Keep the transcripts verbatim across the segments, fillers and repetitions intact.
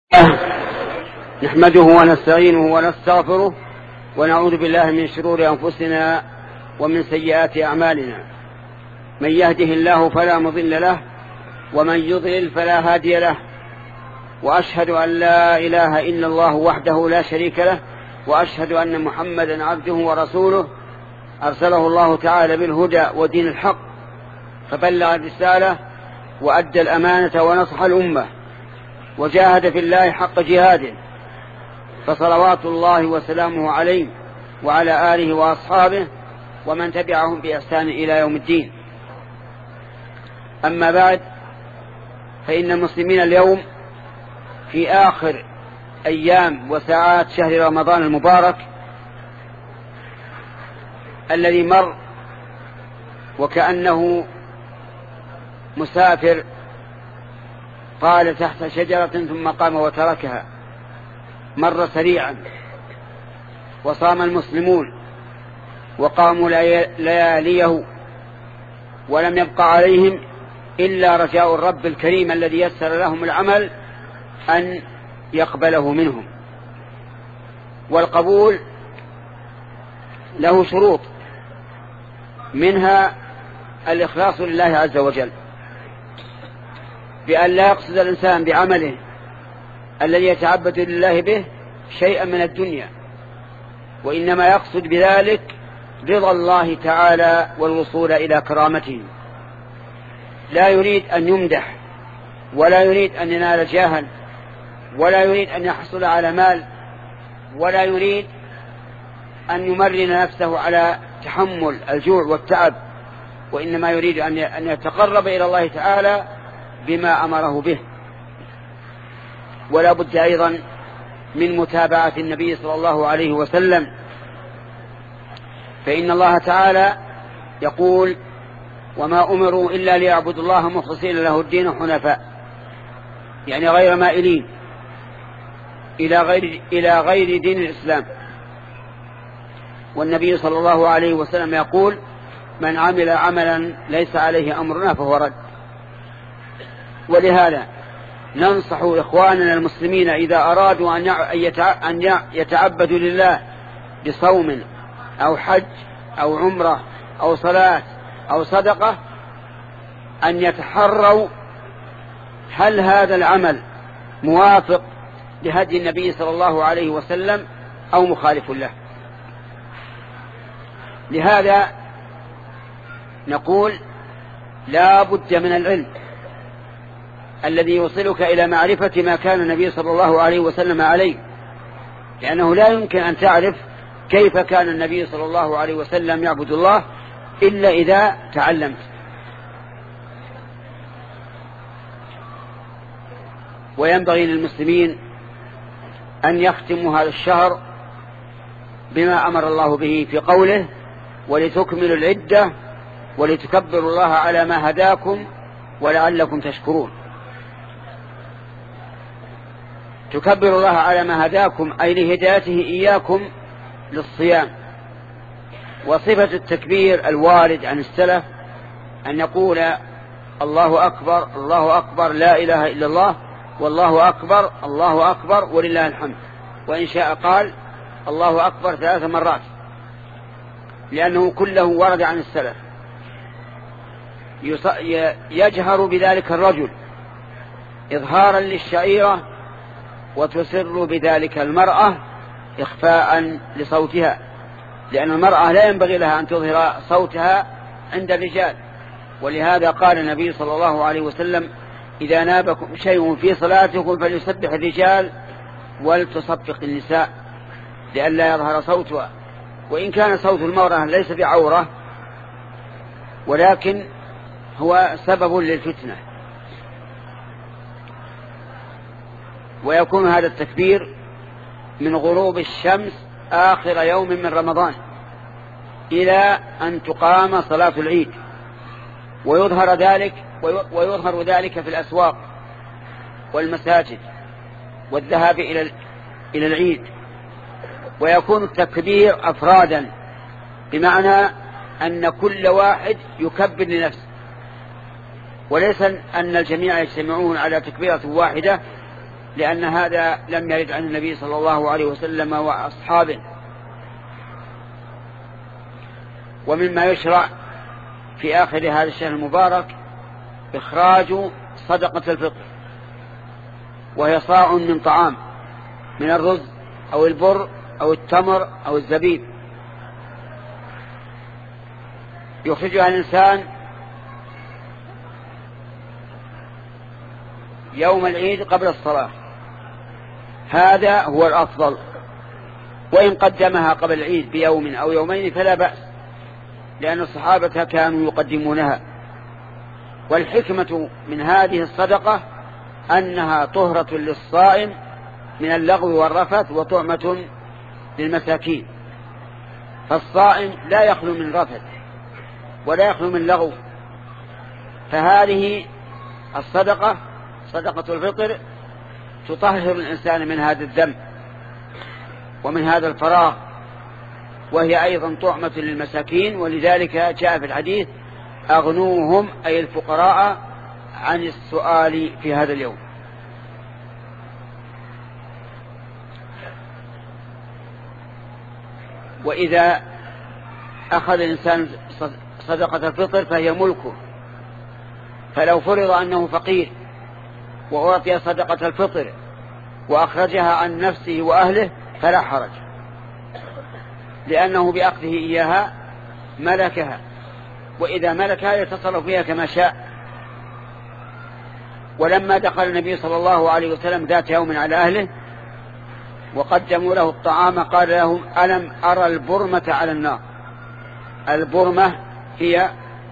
نحمده ونستعينه ونستغفره ونعوذ بالله من شرور أنفسنا ومن سيئات أعمالنا. من يهده الله فلا مضل له ومن يضلل فلا هادي له، وأشهد أن لا إله إلا الله وحده لا شريك له، وأشهد أن محمدا عبده ورسوله أرسله الله تعالى بالهدى ودين الحق، فبلغ الرسالة وأدى الأمانة ونصح الأمة وجاهد في الله حق جهاده، فصلوات الله وسلامه عليه وعلى آله وأصحابه ومن تبعهم بإحسان إلى يوم الدين. أما بعد، فإن المسلمين اليوم في آخر أيام وساعات شهر رمضان المبارك الذي مر وكأنه مسافر قال تحت شجرة ثم قام وتركها، مر سريعا. وصام المسلمون وقاموا لياليه ولم يبق عليهم إلا رجاء الرب الكريم الذي يسر لهم العمل أن يقبله منهم. والقبول له شروط، منها الإخلاص لله عز وجل، بأن لا يقصد الإنسان بعمله الذي يتعبد لله به شيئا من الدنيا، وإنما يقصد بذلك رضا الله تعالى والوصول إلى كرامته. لا يريد أن يمدح، ولا يريد أن ينال جاها، ولا يريد أن يحصل على مال، ولا يريد أن يمرن نفسه على تحمل الجوع والتعب، وإنما يريد أن يتقرب إلى الله تعالى بما أمره به. ولا بد أيضا من متابعة النبي صلى الله عليه وسلم، فإن الله تعالى يقول: وما أمروا إلا ليعبدوا الله مخلصين له الدين حنفاء، يعني غير مائلين إلى غير, إلى غير دين الإسلام. والنبي صلى الله عليه وسلم يقول: من عمل عملا ليس عليه أمرنا فهو رد. ولهذا ننصح إخواننا المسلمين إذا أرادوا أن يتعبدوا لله بصوم أو حج أو عمرة أو صلاة أو صدقة أن يتحروا هل هذا العمل موافق لهدي النبي صلى الله عليه وسلم أو مخالف له. لهذا نقول: لا بد من العلم الذي يوصلك إلى معرفة ما كان النبي صلى الله عليه وسلم عليه، لأنه لا يمكن أن تعرف كيف كان النبي صلى الله عليه وسلم يعبد الله إلا إذا تعلمت. وينبغي للمسلمين أن يختموا هذا الشهر بما أمر الله به في قوله: ولتكملوا العدة ولتكبروا الله على ما هداكم ولعلكم تشكرون. تكبروا الله على ما هداكم أي لهدايته إياكم للصيام. وصفة التكبير الوارد عن السلف أن يقول: الله أكبر الله أكبر لا إله إلا الله، والله أكبر الله أكبر ولله الحمد، وإن شاء قال الله أكبر ثلاث مرات، لأنه كله ورد عن السلف. يجهر بذلك الرجل إظهارا للشعيرة، وتسر بذلك المرأة إخفاء لصوتها، لأن المرأة لا ينبغي لها أن تظهر صوتها عند الرجال. ولهذا قال النبي صلى الله عليه وسلم: إذا نابكم شيء في صلاتكم فليسبح الرجال ولتصفق النساء، لئلا يظهر صوتها. وإن كان صوت المرأة ليس بعورة، ولكن هو سبب للفتنة. ويكون هذا التكبير من غروب الشمس آخر يوم من رمضان إلى أن تقام صلاة العيد، ويظهر ذلك ويظهر ذلك في الأسواق والمساجد والذهاب إلى إلى العيد. ويكون التكبير أفرادا، بمعنى أن كل واحد يكبر لنفسه، وليس أن الجميع يجتمعون على تكبيرة واحدة لأن هذا لم يرد عن النبي صلى الله عليه وسلم وأصحابه. ومما يشرع في آخر هذا الشهر المبارك إخراج صدقة الفطر، وهي صاع من طعام من الرز أو البر أو التمر أو الزبيب، يخرجها الإنسان يوم العيد قبل الصلاة، هذا هو الأفضل. وإن قدمها قبل العيد بيوم أو يومين فلا بأس، لأن الصحابة كانوا يقدمونها. والحكمة من هذه الصدقة أنها طهرة للصائم من اللغو والرفث وطعمة للمساكين، فالصائم لا يخلو من رفث ولا يخلو من لغو، فهذه الصدقة صدقة الفطر تطهر الإنسان من هذا الذنب ومن هذا الفراغ، وهي أيضا طعمة للمساكين. ولذلك جاء في الحديث أغنوهم أي الفقراء عن السؤال في هذا اليوم. وإذا أخذ الإنسان صدقة الفطر فهي ملكه، فلو فرض أنه فقير وأعطي صدقة الفطر وأخرجها عن نفسه وأهله فلا حرج، لأنه بأخذه إياها ملكها، وإذا ملكها يتصرف فيها كما شاء. ولما دخل النبي صلى الله عليه وسلم ذات يوم على أهله وقدموا له الطعام قال لهم ألم أرى البرمة على النار. البرمة هي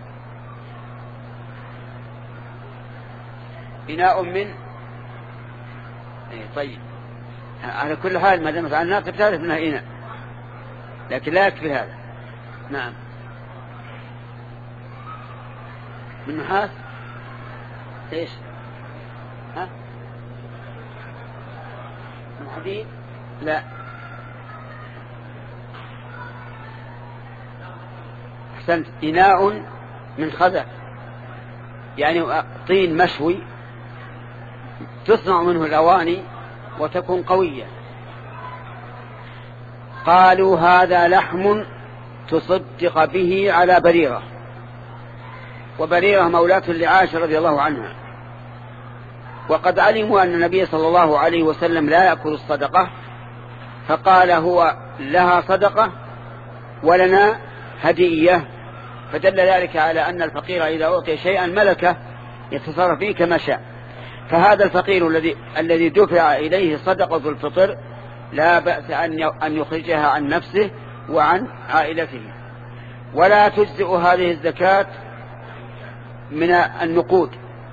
إناء من طيب على كل حال ما دامت على النار تعرف منها إناء، لكن لا يكفي هذا. نعم، من نحاس. ايش؟ ها؟ من حديد؟ لا. احسنت، إناء من خزف، يعني طين مشوي تصنع منه الأواني وتكون قوية. قالوا هذا لحم تصدق به على بريرة، وبريرة مولاة لعائشة رضي الله عنها، وقد علموا أن النبي صلى الله عليه وسلم لا يأكل الصدقة، فقال هو لها صدقة ولنا هدية، فدل ذلك على أن الفقير إذا أعطي شيئا ملكه يتصرف فيه كما شاء. فهذا الفقير الذي الذي دفع إليه صدقة الفطر لا بأس أن يخرجها عن نفسه وعن عائلته. ولا تجزئ هذه الزكاة من النقود،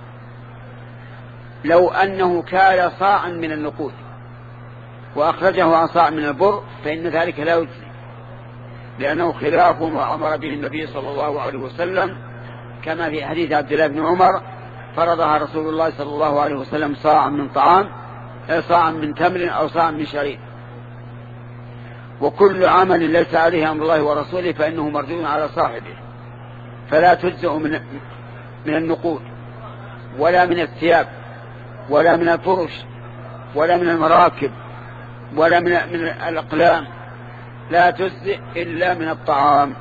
لو أنه كان صاعا من النقود وأخرجه عن صاع من البر فإن ذلك لا يجزي، لأنه خلاف ما أمر به النبي صلى الله عليه وسلم، كما في حديث عبد الله بن عمر فرضها رسول الله صلى الله عليه وسلم صاعا من طعام، صاعا من تمر أو صاعا من شعير. وكل عمل ليس عليه أمر الله ورسوله فإنه مردود على صاحبه، فلا تجزئ من من النقود ولا من الثياب ولا من الفرش ولا من المراكب ولا من من الأقلام، لا تجزئ إلا من الطعام،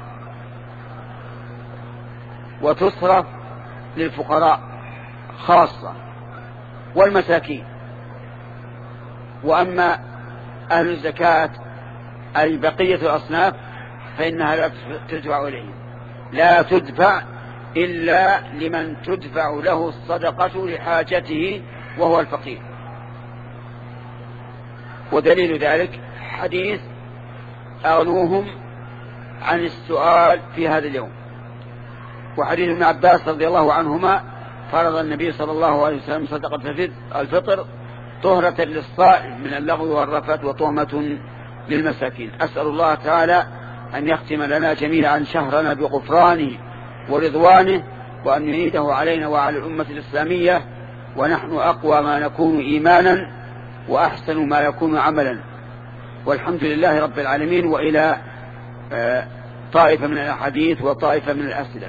وتصرف للفقراء خاصة والمساكين. وأما أهل الزكاة أي بقية الأصناف فإنها لا تدفع إليهم، لا تدفع إلا لمن تدفع له الصدقة لحاجته وهو الفقير. ودليل ذلك حديث أغنوهم عن السؤال في هذا اليوم، وحديث ابن عباس رضي الله عنهما فرض النبي صلى الله عليه وسلم صدقة الفطر طهرة للصائم من اللغو والرفث وطعمة للمساكين. أسأل الله تعالى أن يختم لنا جميعا شهرنا بغفرانه ورضوانه، وأن يعيده علينا وعلى الأمة الإسلامية ونحن أقوى ما نكون إيمانا وأحسن ما يكون عملا. والحمد لله رب العالمين. وإلى طائفة من الأحاديث وطائفة من الأسئلة.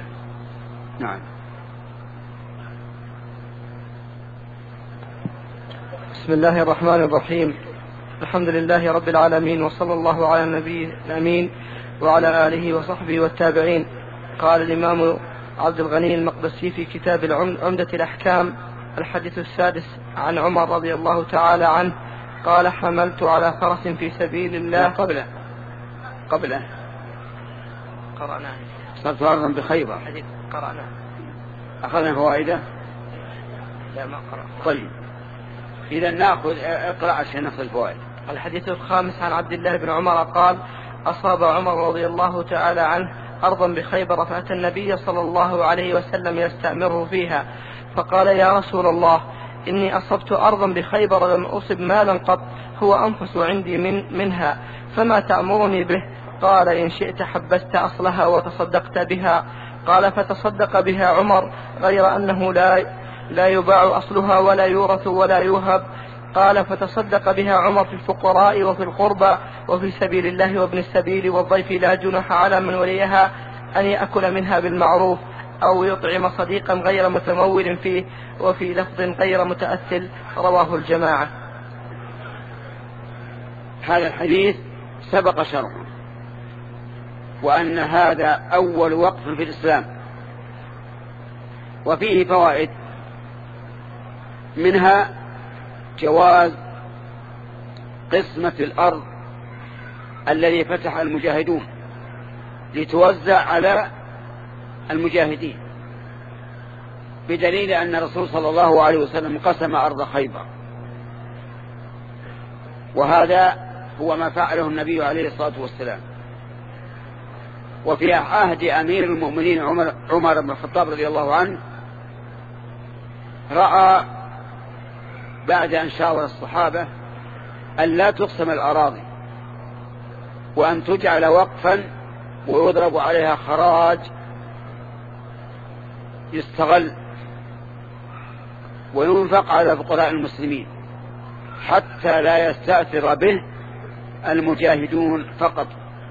نعم. بسم الله الرحمن الرحيم. الحمد لله رب العالمين، وصلى الله على النبي الأمين وعلى آله وصحبه والتابعين. قال الإمام عبد الغني المقدسي في كتاب عمدة الأحكام الحديث السادس عن عمر رضي الله تعالى عنه قال: حملت على فرس في سبيل الله. قبله قبله قرأناه صرت أرضا بخيبر. حديث قرأناه. أخذنا فوائده؟ لا ما قرأ. طيب إذا نأخذ اقرأ عشان نأخذ الفوائد. الحديث الخامس عن عبد الله بن عمر قال: أصاب عمر رضي الله تعالى عنه أرضا بخيبر، فأتى النبي صلى الله عليه وسلم يستأمره فيها، فقال: يا رسول الله، إني أصبت أرضا بخيبر لم أصب مالا قط، هو أنفس عندي من منها، فما تأمرني به؟ قال: إن شئت حبست أصلها وتصدقت بها. قال: فتصدق بها عمر، غير أنه لا لا يباع أصلها ولا يورث ولا يوهب. قال: فتصدق بها عمر في الفقراء وفي القربى وفي سبيل الله وابن السبيل والضيف، لا جناح على من وليها أن يأكل منها بالمعروف أو يطعم صديقا غير متمول فيه، وفي لفظ غير متأثل. رواه الجماعة. هذا الحديث سبق شرحه، وأن هذا أول وقف في الإسلام، وفيه فوائد، منها جواز قسمة الأرض الذي فتح المجاهدون لتوزع على المجاهدين، بدليل أن الرسول صلى الله عليه وسلم قسم أرض خيبر، وهذا هو ما فعله النبي عليه الصلاة والسلام. وفي عهد أمير المؤمنين عمر, عمر بن الخطاب رضي الله عنه، رأى بعد أن شاور الصحابة أن لا تقسم الأراضي، وأن تجعل وقفا ويضرب عليها خراج يستغل وينفق على فقراء المسلمين، حتى لا يستأثر به المجاهدون فقط.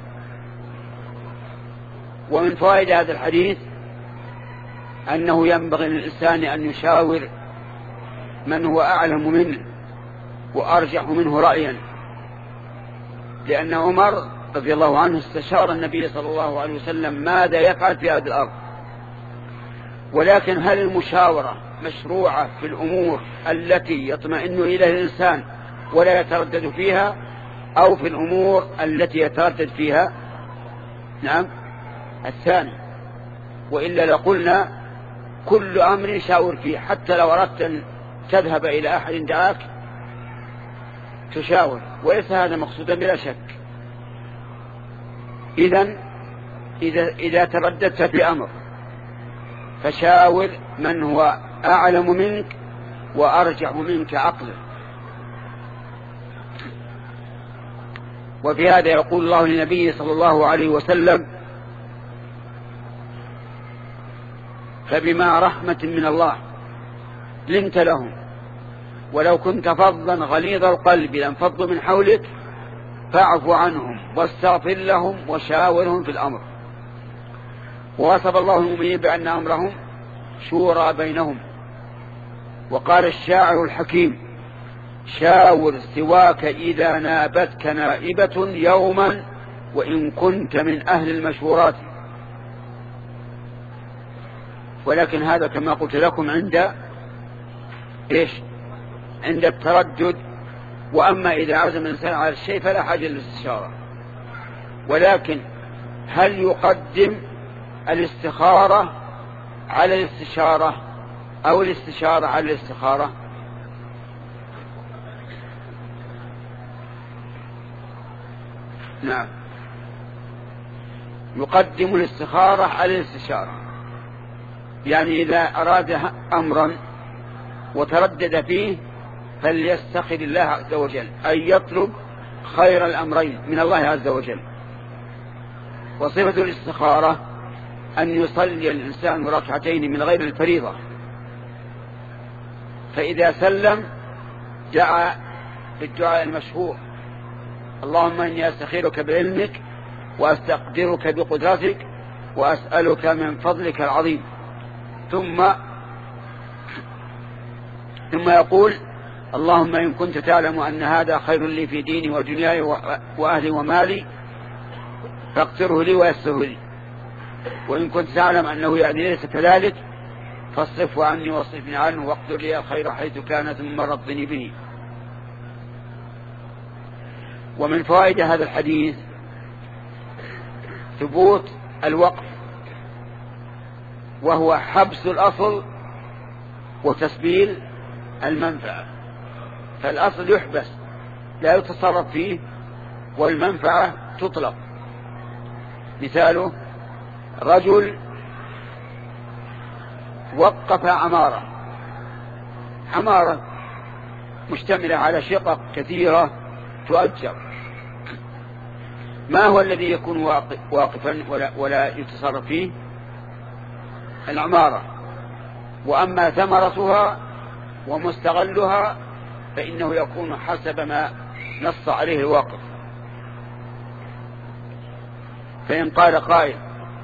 ومن فوائد هذا الحديث أنه ينبغي للإنسان أن يشاور من هو أعلم منه وأرجح منه رأيا، لأن عمر رضي الله عنه استشار النبي صلى الله عليه وسلم ماذا يفعل في هذه الأرض. ولكن هل المشاورة مشروعة في الأمور التي يطمئن إليها الإنسان ولا يتردد فيها، أو في الأمور التي يتردد فيها؟ نعم، الثاني. وإلا لقلنا كل أمر شاور فيه، حتى لو أردت أن تذهب إلى أحد دعاك تشاور، وليس هذا مقصودا بلا شك. إذن إذا, إذا ترددت في أمر فشاور من هو أعلم منك وأرجح منك عقلا. وفي هذا يقول الله للنبي صلى الله عليه وسلم: فبما رحمة من الله لنت لهم، ولو كنت فظا غليظ القلب لانفضوا من حولك، فاعف عنهم واستغفر لهم وشاورهم في الأمر. ووصف الله المؤمنين بأن أمرهم شورى بينهم. وقال الشاعر الحكيم: شاور سواك إذا نابتك نائبة يوما، وإن كنت من أهل المشورات. ولكن هذا كما قلت لكم عند إيش؟ عند التردد. وأما إذا عزم الإنسان على الشيء فلا حاجة للاستشارة. ولكن هل يقدم الاستخارة على الاستشارة أو الاستشارة على الاستخارة؟ نعم، يقدم الاستخارة على الاستشارة. يعني إذا أراد أمرا وتردد فيه فليستخر الله عز وجل، أي يطلب خير الأمرين من الله عز وجل. وصفة الاستخارة أن يصلي الإنسان ركعتين من غير الفريضة، فإذا سلم دعا بالدعاء المشهور: اللهم إني أستخيرك بعلمك وأستقدرك بقدرتك وأسألك من فضلك العظيم. ثم ثم يقول: اللهم إن كنت تعلم أن هذا خير لي في ديني ودنياي وأهلي ومالي فاقتره لي ويسره لي، وإن كنت تعلم أنه يعني ليس كذلك فاصرفه عني واصرفني عنه واقدر لي الخير حيث كان ثم رضني به. ومن فوائد هذا الحديث ثبوت الوقف، وهو حبس الأصل وتسبيل المنفعة. فالأصل يحبس لا يتصرف فيه، والمنفعة تطلق. مثاله رجل وقف عمارة عمارة مشتملة على شقق كثيرة تؤجر، ما هو الذي يكون واقفا ولا, ولا يتصرف فيه؟ العمارة. وأما ثمرتها ومستغلها فإنه يكون حسب ما نص عليه الواقف. فإن قال قائل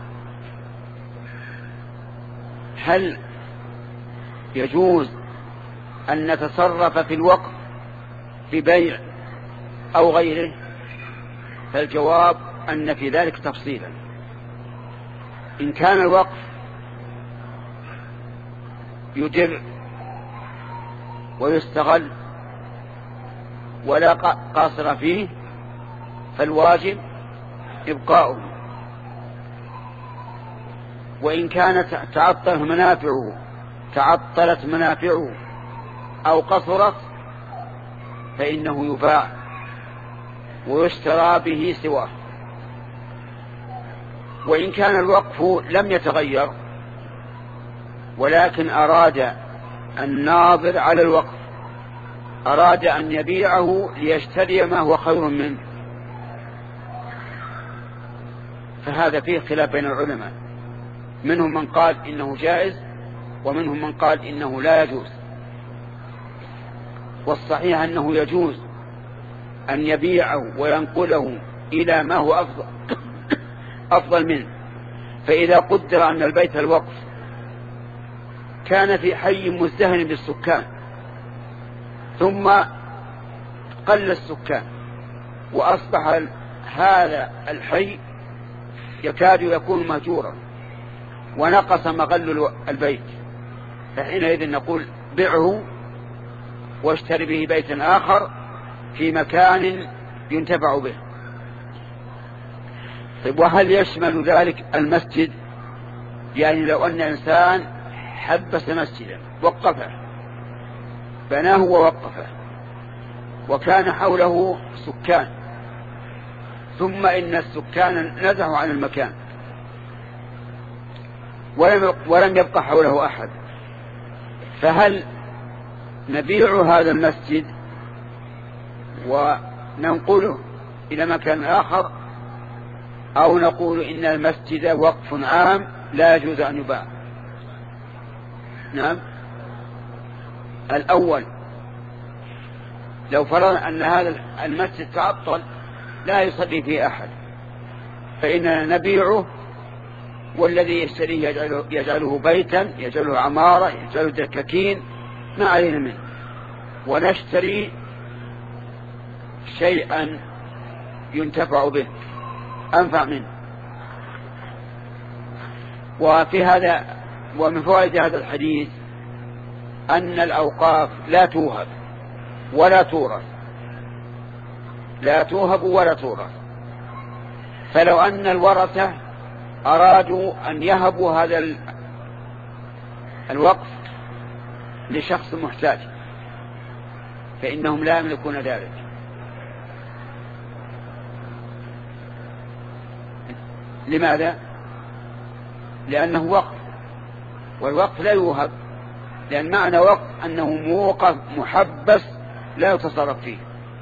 هل يجوز أن نتصرف في الوقف ببيع أو غيره؟ فالجواب أن في ذلك تفصيلا. إن كان الوقف يدر ويستغل ولا قاصر فيه فالواجب إبقاؤه، وإن كانت تعطلت منافعه تعطلت منافعه أو قصرت فإنه يباع ويشترى به سواه. وإن كان الوقف لم يتغير ولكن أراد الناظر على الوقف أراد أن يبيعه ليشتري ما هو خير منه، فهذا فيه خلاف بين العلماء، منهم من قال إنه جائز ومنهم من قال إنه لا يجوز. والصحيح أنه يجوز أن يبيعه وينقله إلى ما هو أفضل, أفضل منه. فإذا قدر أن البيت الوقف كان في حي مزدهر بالسكان ثم قل السكان وأصبح هذا الحي يكاد يكون مهجورا ونقص مغل البيت، فحينئذ نقول بيعه واشتري به بيتا آخر في مكان ينتفع به. طيب وهل يشمل ذلك المسجد؟ يعني لو أن إنسان حبس مسجدا وقفه بناه ووقفه وكان حوله سكان ثم إن السكان نزحوا عن المكان ولم ولم يبقى حوله أحد، فهل نبيع هذا المسجد وننقله إلى مكان آخر أو نقول إن المسجد وقف عام لا يجوز أن يباع؟ نعم. الأول لو فرضنا أن هذا المسجد تعطل لا يصلي فيه أحد فإننا نبيعه، والذي يشتريه يجعله, يجعله بيتا يجعله عمارة يجعله دكاكين ما علينا منه، ونشتري شيئا ينتفع به أنفع منه. وفي هذا ومن فوائد هذا الحديث أن الأوقاف لا توهب ولا تورث لا توهب ولا تورث. فلو أن الورثة أرادوا أن يهبوا هذا الوقف لشخص محتاج فإنهم لا يملكون ذلك. لماذا؟ لأنه وقف، والوقف لا يوهب، لأن معنى وقف أنه موقف محبس لا يتصرف فيه.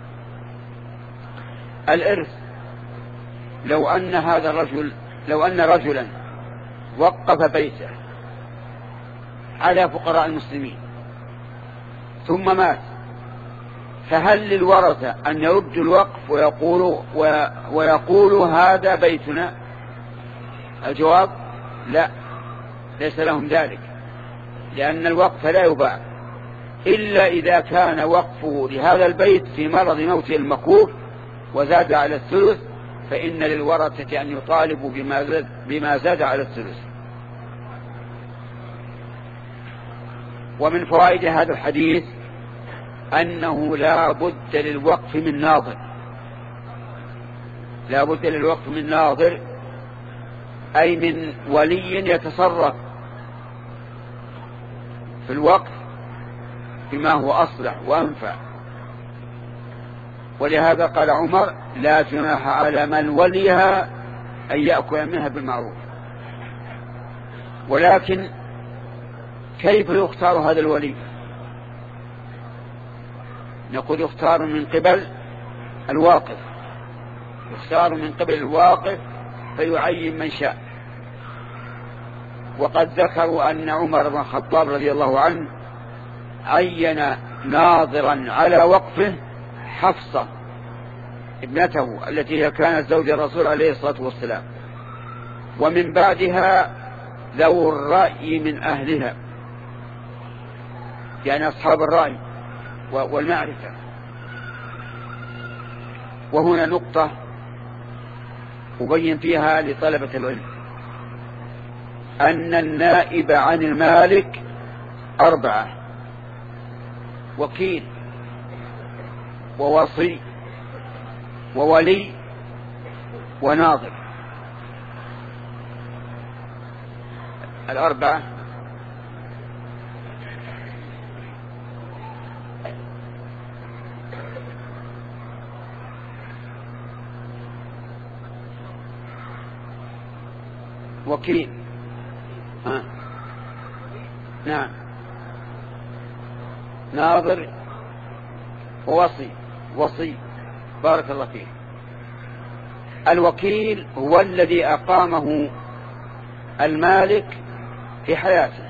الإرث، لو أن هذا الرجل لو أن رجلا وقف بيته على فقراء المسلمين ثم مات، فهل للورثة أن يردوا الوقف ويقولوا, ويقولوا هذا بيتنا؟ الجواب لا، ليس لهم ذلك، لأن الوقف لا يباع، إلا إذا كان وقفه لهذا البيت في مرض موته المكروه وزاد على الثلث، فإن للورثة أن يطالبوا بما زاد, بما زاد على الثلث. ومن فوائد هذا الحديث أنه لا بد للوقف من ناظر، لا بد للوقف من ناظر، أي من ولي يتصرف في الوقف بما هو أصلح وأنفع. ولهذا قال عمر: لا جناح على من وليها أن يأكل منها بالمعروف. ولكن كيف يختار هذا الولي؟ نقول يختار من قبل الواقف، يختار من قبل الواقف فيعين من شاء. وقد ذكروا أن عمر بن الخطاب رضي الله عنه عين ناظرا على وقفه حفصة ابنته التي هي كانت زوج الرسول عليه الصلاة والسلام، ومن بعدها ذو الرأي من أهلها، يعني أصحاب الرأي والمعرفة. وهنا نقطة أبين فيها لطلبة العلم أن النائب عن المالك أربعة: وكيل ووصي وولي وناظر. الأربعة وكيل، ها. نعم، ناظر ووصي. وصي، بارك الله فيه. الوكيل هو الذي أقامه المالك في حياته،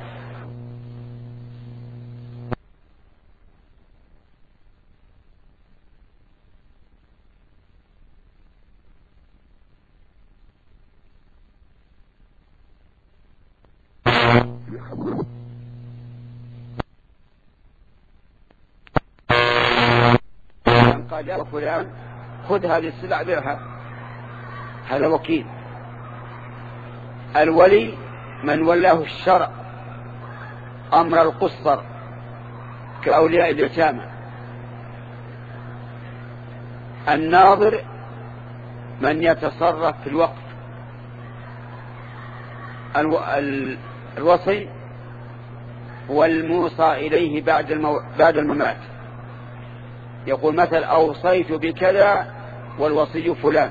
قال يا فلان خذ هذه السلع بيعها، هذا وكيل. الولي من ولاه الشرع أمر القصر كأولياء اليتامى. الناظر من يتصرف في الوقف. الو... ال... الوصي هو الموصى إليه بعد, المو... بعد الممات، يقول مثل أوصيت بكذا والوصي فلان.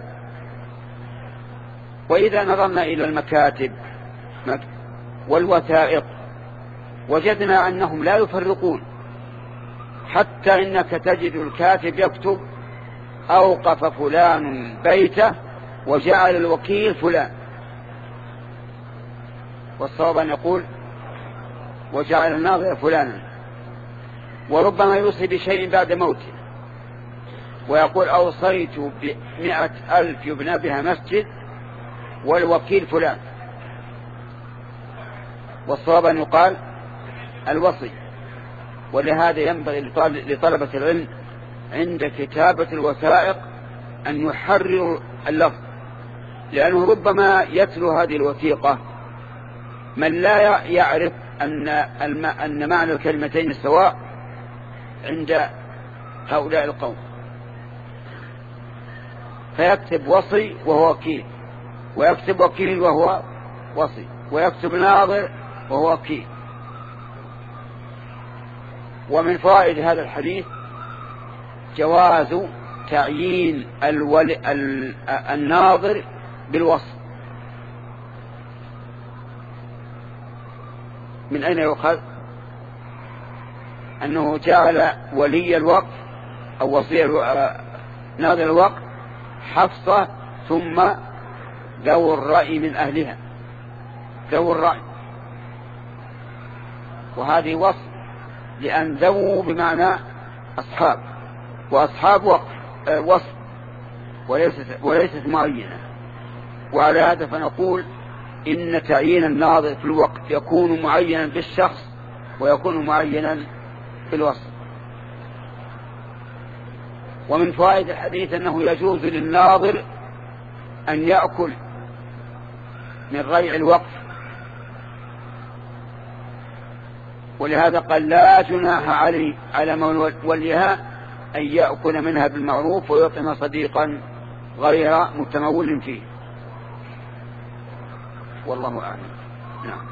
وإذا نظرنا إلى المكاتب والوثائق وجدنا أنهم لا يفرقون، حتى إنك تجد الكاتب يكتب أوقف فلان بيته وجعل الوكيل فلان، والصواب أن يقول وجعل الناظر فلانا. وربما يوصي بشيء بعد موته ويقول أوصيت بمئة ألف يبنى بها مسجد والوكيل فلان، والصواب أن يقال الوصي. ولهذا ينبغي لطلبة العلم عند كتابة الوثائق أن يحرروا اللفظ، لأنه ربما يتلو هذه الوثيقة من لا يعرف أن, أن معنى الكلمتين سواء عند هؤلاء القوم، فيكتب وصي وهو وكيل، ويكتب وكيل وهو وصي، ويكتب ناظر وهو وكيل. ومن فوائد هذا الحديث جواز تعيين الولي الناظر بالوصف. من أين يؤخذ أنه جعل ولي الوقف أو وصي ناظر الوقف حفصة ثم ذو الرأي من أهلها، ذو الرأي، وهذه وصف، لأن ذو بمعنى أصحاب، وأصحاب وقف وصف وليست, وليست معينة. وعلى هذا فنقول إن تعيين الناظر في الوقت يكون معينا بالشخص ويكون معينا في الوصف. ومن فوائد الحديث أنه يجوز للناظر أن يأكل من ريع الوقف، ولهذا قال لا جناح عليه على من وليها أن يأكل منها بالمعروف ويطعم صديقا غير متمول فيه، والله أعلم. نعم.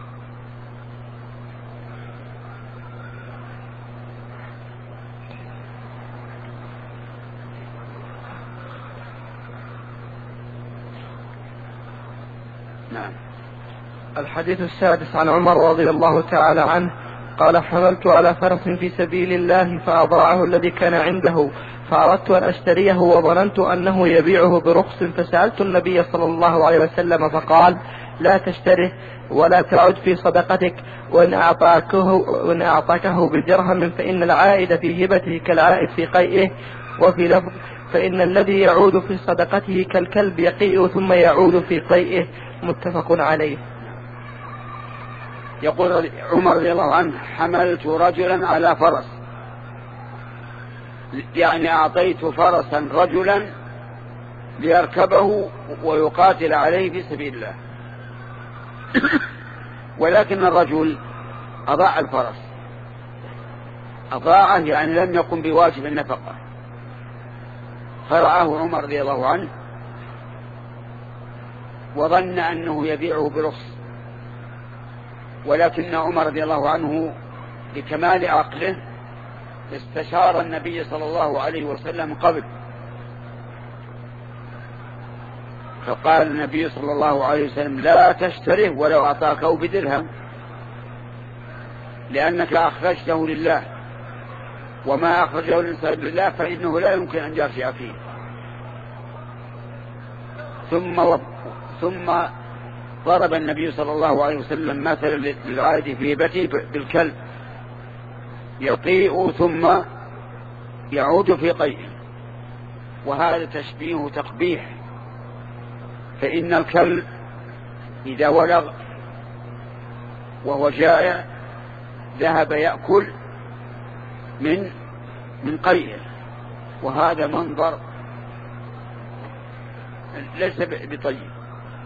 نعم. الحديث السادس عن عمر رضي الله تعالى عنه قال حملت على فرس في سبيل الله فأضاعه الذي كان عنده فأردت أن أشتريه وظننت أنه يبيعه برخص، فسألت النبي صلى الله عليه وسلم فقال لا تشتره ولا تعد في صدقتك، وإن أعطاكه, وإن أعطاكه بدرهم فإن العائد في هبته كالعائد في قيئه، وفي لفظ فإن الذي يعود في صدقته كالكلب يقيء ثم يعود في قيئه، متفق عليه. يقول عمر رضي الله عنه حملت رجلا على فرس، يعني أعطيت فرسا رجلا ليركبه ويقاتل عليه في سبيل الله، ولكن الرجل أضاع الفرس، أضاعه يعني لم يقم بواجب النفقة، فرعاه عمر رضي الله عنه وظن أنه يبيعه برخص، ولكن عمر رضي الله عنه لكمال عقله استشار النبي صلى الله عليه وسلم قبل، فقال النبي صلى الله عليه وسلم لا تشتره ولو أعطاكه بدرهم، لأنك أخرجته لله، وما أخرجه الإنسان لله فإنه لا يمكن أن يرجع فيه. ثم و... ثم ضرب النبي صلى الله عليه وسلم مثلا للعائد في هبته بالكلب يطيء ثم يعود في قيئه، وهذا تشبيه تقبيح، فإن الكلب إذا ولغ وهو جائع ذهب يأكل من من قيئه، وهذا منظر ليس بطيب.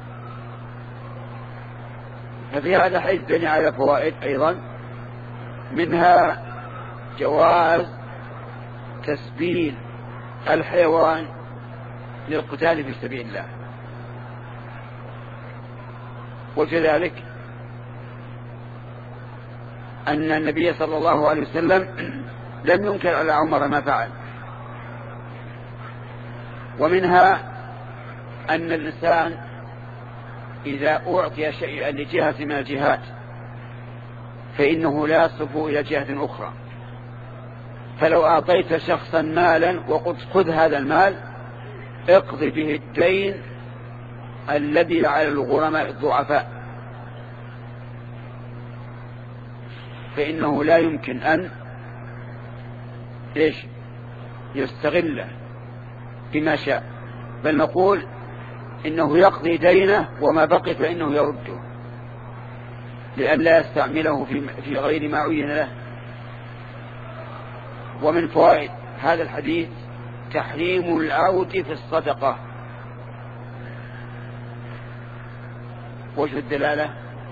ففي هذا حيث بني على فوائد أيضا، منها جواز تسبيل الحيوان للقتال في سبيل الله، وكذلك أن النبي صلى الله عليه وسلم لم ينكر على عمر ما فعل. ومنها أن الإنسان إذا أعطي شيئا لجهة من الجهات فإنه لا يصرف إلى جهة أخرى، فلو أعطيت شخصا مالا وقلت خذ هذا المال اقضي به الدين الذي على الغرماء الضعفاء، فإنه لا يمكن أن إيش يستغله بما شاء، بل نقول إنه يقضي دينه وما بقي فإنه يرده، لأن لا يستعمله في غير ما عين له. ومن فوائد هذا الحديث تحريم العود في الصدقة. وجه الدلالة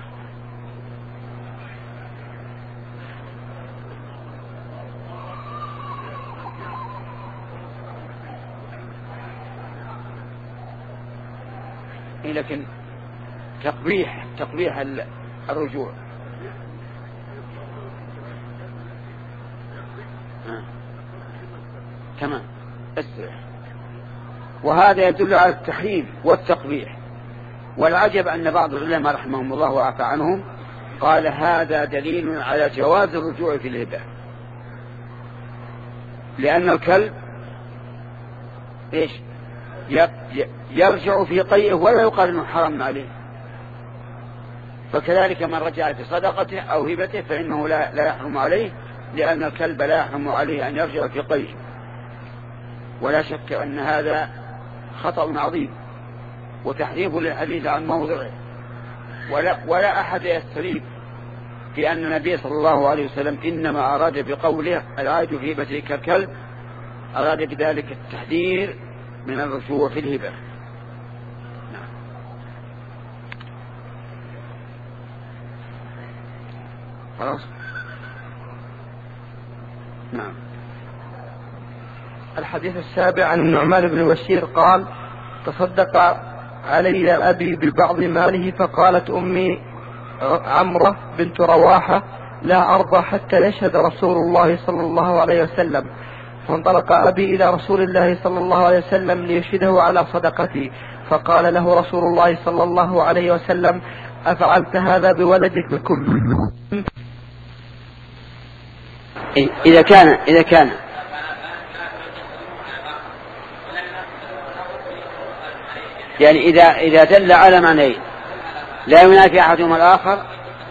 لكن تقبيح تقبيح الرجوع. آه. تمام. وهذا يدل على التحريم والتقبيح. والعجب أن بعض العلماء رحمهم الله وعفى عنهم قال هذا دليل على جواز الرجوع في الهبة، لأن الكلب إيش يرجع في قيئه ولا يقال انه حرام عليه، فكذلك من رجع في صدقته أو هبته فإنه لا, لا يحرم عليه، لأن الكلب لا يحرم عليه أن يرجع في قيئه. ولا شك أن هذا خطأ عظيم وتحريف للحديث عن موضعه، ولا, ولا أحد يستريب في أن النبي صلى الله عليه وسلم إنما أراد بقوله العائد في هبته كالكلب أراد بذلك التحذير من الرجوع في الهبة. نعم. خلاص. نعم. الحديث السابع عن النعمان بن بشير قال تصدق علي أبي ببعض ماله فقالت أمي عمرة بنت رواحة لا أرضى حتى يشهد رسول الله صلى الله عليه وسلم. فانطلق أبي إلى رسول الله صلى الله عليه وسلم ليشهده على صدقتي فقال له رسول الله صلى الله عليه وسلم أفعلت هذا بولدك بكم؟ إذا كان إذا كان يعني إذا إذا دل على معنيين لا ينافي أحدهما الآخر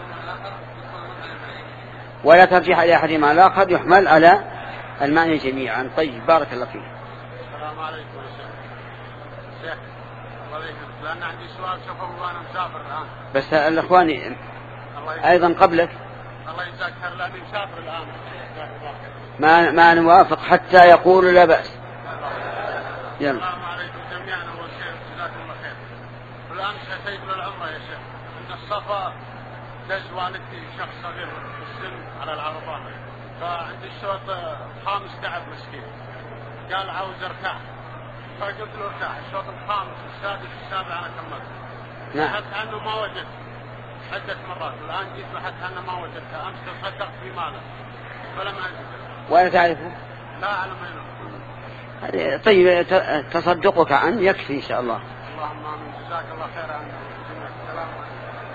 ولا ترجيح إلى أحدهما الآخر يحمل على المعنى جميعا. طيب بارك الله فيك. السلام عليكم شيخ. الله يحفظك لأن عندي سؤال سفر وأنا مسافر الآن. بس الأخوان أيضا قبلك. الله يجزاك خير لأني مسافر الآن. ما ما نوافق حتى يقول لا بأس. يلا. السلام عليكم جميعا أول شيء جزاكم الله خير. الآن أتيت للعمرة يا شيخ. إن الصفا دز والدتي شخص صغير في السن على العربات. فعندي الشوط الخامس تعب مسكين قال عاوز ارتاح فقلت له ارتاح. الشوط الخامس السادس السابع انا كملت. بحثت عنه ما وجدت عدة مرات والآن جيت بحثت عنه ما وجدته. امس تصدقت في ماله فلم اجد. ولا تعرفه؟ لا اعلم اينه. طيب تصدقك عنه يكفي ان شاء الله. اللهم امين جزاك الله خير عنه. السلام عليكم.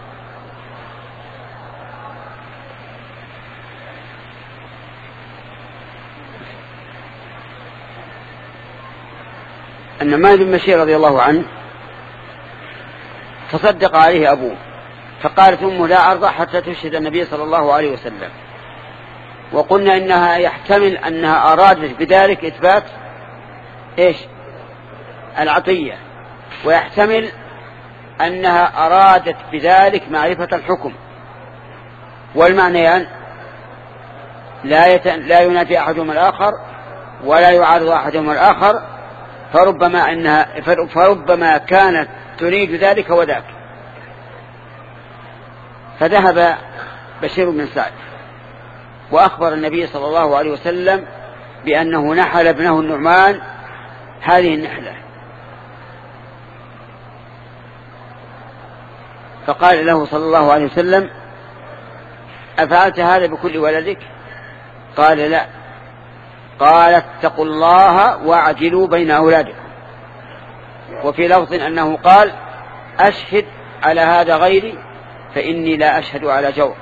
النعمان بن بشير رضي الله عنه تصدق عليه أبوه فقالت أمه لا أرضى حتى تشهد النبي صلى الله عليه وسلم. وقلنا إنها يحتمل أنها أرادت بذلك إثبات إيش العطية ويحتمل أنها أرادت بذلك معرفة الحكم والمعنيان لا, يت... لا ينافي أحدهما الآخر ولا يعارض أحدهما الآخر. فربما أنها فربما كانت تريد ذلك وذاك. فذهب بشير بن سعد وأخبر النبي صلى الله عليه وسلم بأنه نحل ابنه النعمان هذه النحلة. فقال له صلى الله عليه وسلم أفعلت هذا بكل ولدك؟ قال لا. قال اتقوا الله واعدلوا بين أولادكم. وفي لفظ أنه قال أشهد على هذا غيري فإني لا أشهد على جور.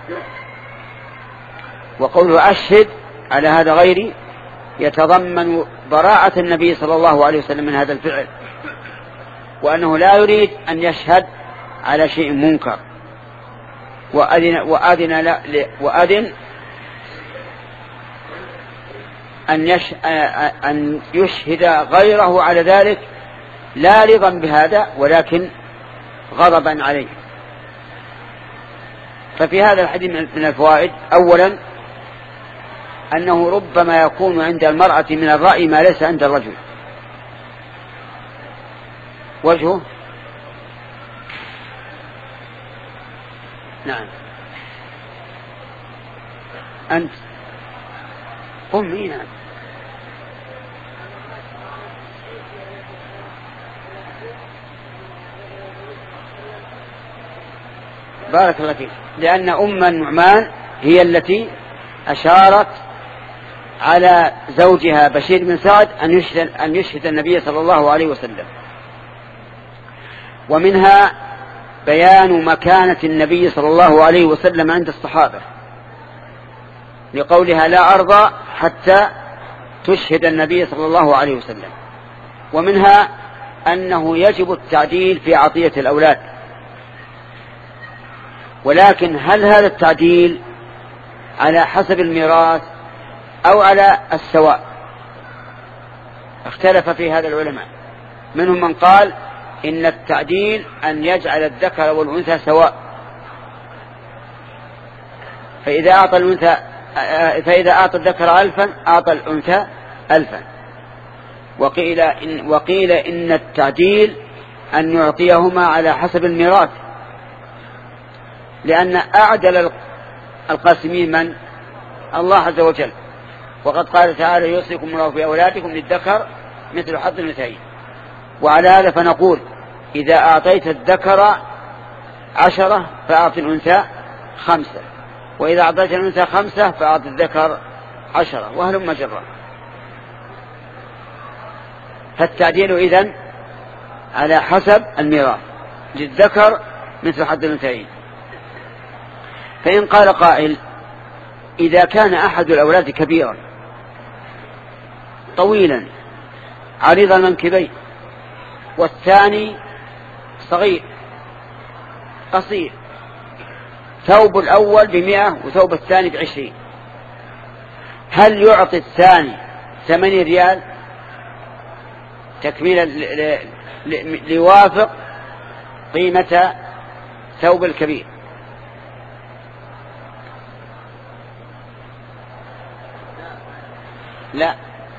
وقوله أشهد على هذا غيري يتضمن براءة النبي صلى الله عليه وسلم من هذا الفعل وأنه لا يريد أن يشهد على شيء منكر. وأذن, وأذن, لا وأذن أن, يش... أن يشهد غيره على ذلك لا رضا بهذا ولكن غضبا عليه. ففي هذا الحديث من الفوائد أولا أنه ربما يكون عند المرأة من الرأي ما ليس عند الرجل. وجهه نعم أنت قم. نعم بارك الله فيك. لأن أم النعمان هي التي أشارت على زوجها بشير بن سعد أن يشهد, أن يشهد النبي صلى الله عليه وسلم. ومنها بيان مكانة النبي صلى الله عليه وسلم عند الصحابة لقولها لا أرضى حتى تشهد النبي صلى الله عليه وسلم. ومنها أنه يجب التعديل في عطية الأولاد. ولكن هل هذا التعديل على حسب الميراث أو على السواء؟ اختلف في هذا العلماء. منهم من قال إن التعديل أن يجعل الذكر والأنثى سواء فإذا أعطى الأنثى فإذا أعطى الذكر ألفا أعطى الأنثى ألفا. وقيل إن, وقيل إن التعديل أن يعطيهما على حسب الميراث، لأن أعدل القاسمين من؟ الله عز وجل، وقد قال تعالى يوصيكم الله في أولادكم للذكر مثل حظ الأنثيين. وعلى هذا فنقول إذا أعطيت الذكر عشرة فأعطي الأنثى خمسة، وإذا أعطيت الأنثى خمسة فأعطي الذكر عشرة، وهلم جرا. فالتعديل إذن على حسب الميراث، للذكر مثل حظ الأنثيين. فإن قال قائل إذا كان أحد الأولاد كبيرا طويلا عريض المنكبين والثاني صغير قصير، ثوب الأول بمئة وثوب الثاني بعشرين، هل يعطي الثاني ثمانية ريال تكميلا ليوافق قيمة ثوب الكبير؟ لا،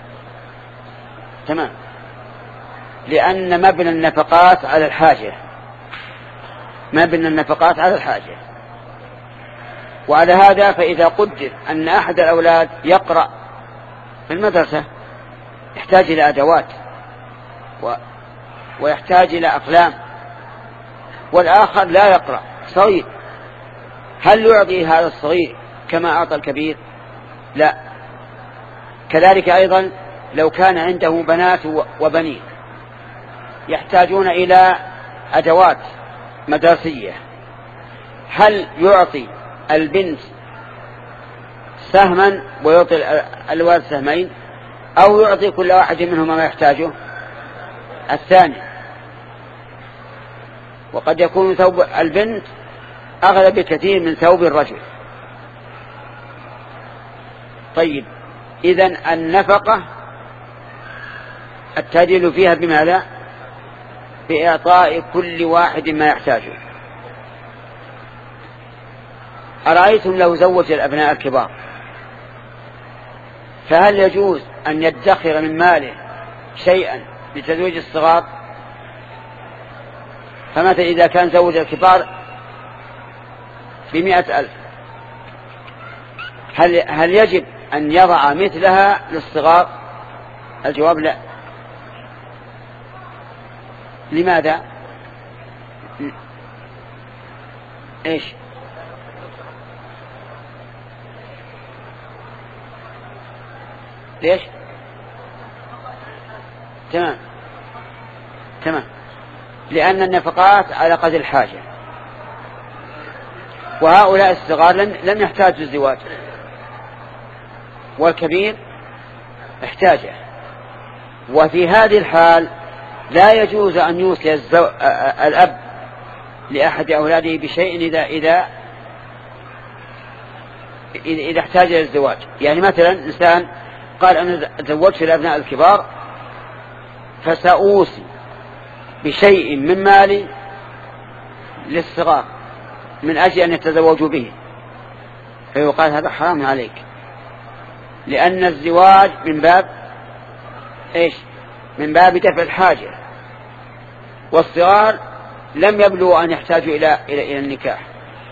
تمام، لأن مبنى النفقات على الحاجة، مبنى النفقات على الحاجة. وعلى هذا فإذا قدر أن أحد الأولاد يقرأ في المدرسة يحتاج إلى أدوات و... ويحتاج إلى أقلام، والآخر لا يقرأ صغير، هل يعطي هذا الصغير كما أعطى الكبير؟ لا. كذلك أيضا لو كان عنده بنات وبنين يحتاجون إلى أدوات مدرسية، هل يعطي البنت سهما ويعطي الولد سهمين، أو يعطي كل واحد منهما ما يحتاجه الثاني؟ وقد يكون ثوب البنت أغلى بكثير من ثوب الرجل. طيب، إذن النفقة التعديل فيها بماذا؟ بإعطاء كل واحد ما يحتاجه. أرأيتم لو زوج الأبناء الكبار فهل يجوز أن يدخر من ماله شيئا لتزويج الصغار؟ فمثلا إذا كان زوج الكبار بمئة ألف، هل, هل يجب أن يضع مثلها للصغار؟ الجواب لا. لماذا؟ إيش؟ ليش؟ تمام تمام لأن النفقات على قدر الحاجة، وهؤلاء الصغار لم يحتاجوا الزواج، والكبير احتاجه. وفي هذه الحال لا يجوز أن يوصي الأب لأحد أولاده بشيء إذا إذا إذا احتاج إلى الزواج. يعني مثلا إنسان قال أنا زوجت الأبناء الكبار فسأوصي بشيء من مالي للصغار من أجل أن يتزوجوا به، فيقال هذا حرام عليك، لأن الزواج من باب إيش؟ من باب دفع الحاجة، والصغار لم يبلغوا أن يحتاجوا إلى إلى إلى النكاح.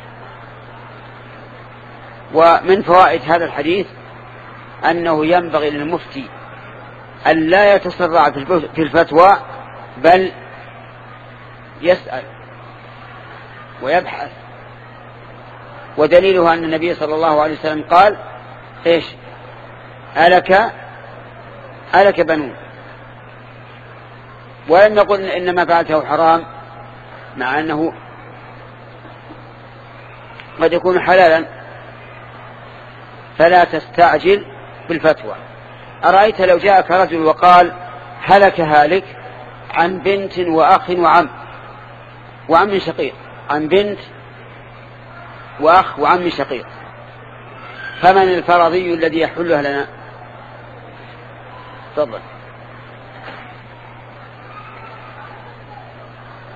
ومن فوائد هذا الحديث أنه ينبغي للمفتي أن لا يتسرع في الفتوى، بل يسأل ويبحث. ودليلها أن النبي صلى الله عليه وسلم قال إيش؟ ألك ألك بنون، ولم نقل إنما فعلته حرام، مع أنه قد يكون حلالا. فلا تستعجل بالفتوى. أرأيت لو جاءك رجل وقال هلك هالك عن بنت وأخ وعم وعم شقيق، عن بنت وأخ وعم شقيق، فمن الفرضي الذي يحلها لنا؟ تفضل.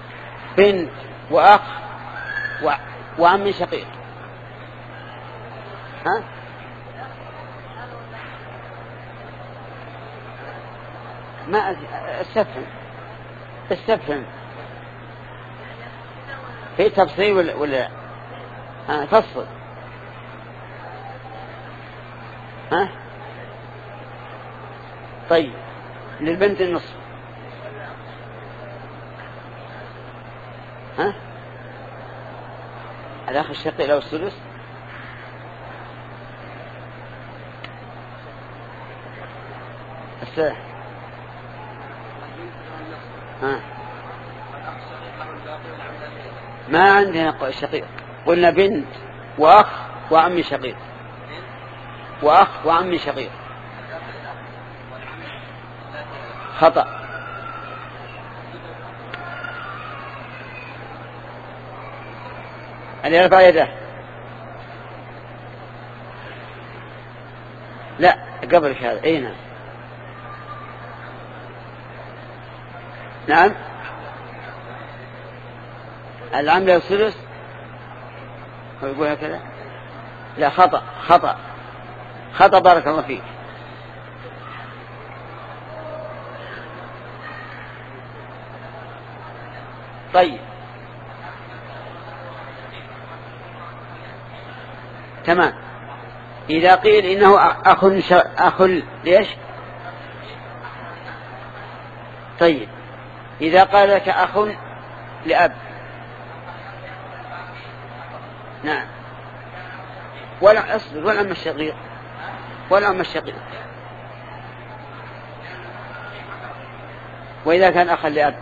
بنت وأخ وعم شقيق، ها؟ ما استفهم استفهم في تفصيل ولا, ولا ها فصل ها؟ طيب للبنت النصف ها؟ الأخ الشقيق له السدس السلام ها. ما عندنا شقيق، قلنا بنت وأخ وعم شقيق، وأخ وعم شقيق. خطأ. أن يرفع يده. لا قبل هذا. أي نعم نعم العم له الثلث. هو يقول هكذا. لا خطأ خطأ خطأ بارك الله فيك. طيب تمام. إذا قيل إنه أخ ش... أخ ليش؟ طيب إذا قال لك أخ لأب نعم ولا أصبر ولا أم الشقيق ولا أم الشقيق. وإذا كان أخا لأب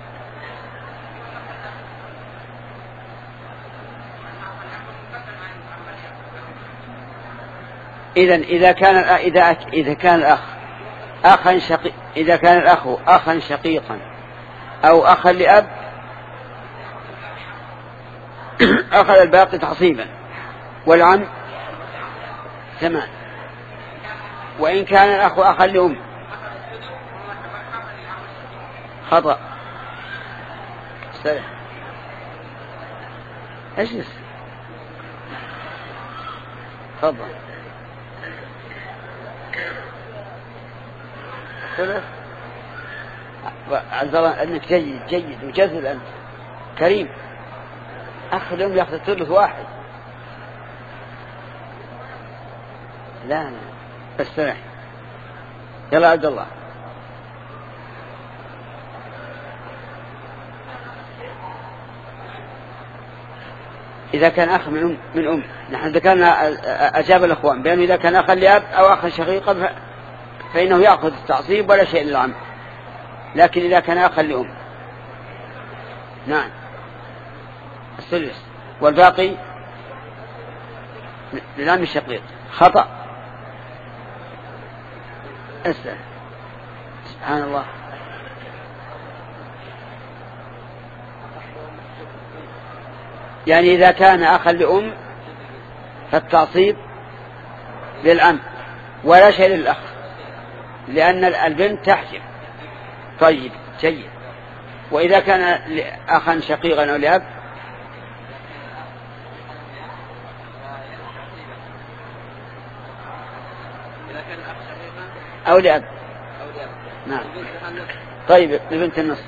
إذن إذا كان إذا إذا كان الأخ أخا شقيق إذا كان الأخ أخا شقيقا أو أخا لأب أخذ الباقي تعصيبا والعم ثمان. وإن كان الأخ أخا لأم خطأ. سلام اجلس تفضل. عز الله أنك جيد جيد وجزل أنت كريم. أخ الأم يأخذ الثلث واحد. لا لا استرح. يلا عبد الله. إذا كان أخ من أم من أم نحن ذكرنا أجاب الأخوان بأنه إذا كان أخا لأب أو أخا شقيقا فإنه يأخذ التعصيب ولا شيء للعم. لكن إذا كان أخا لأم نعم الثلث والباقي للعم الشقيق. خطأ. اسأل. سبحان الله. يعني إذا كان أخا لأم فالتعصيب للعم ولا شيء للأخ لأن البنت تحجب. طيب جيد. وإذا كان أخا شقيقا أو لأب أو لأب نعم. طيب لبنت النص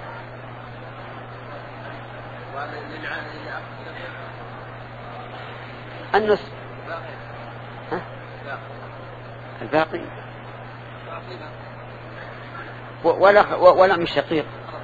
النص ها؟ الباقي ولا ولا مش شقيق.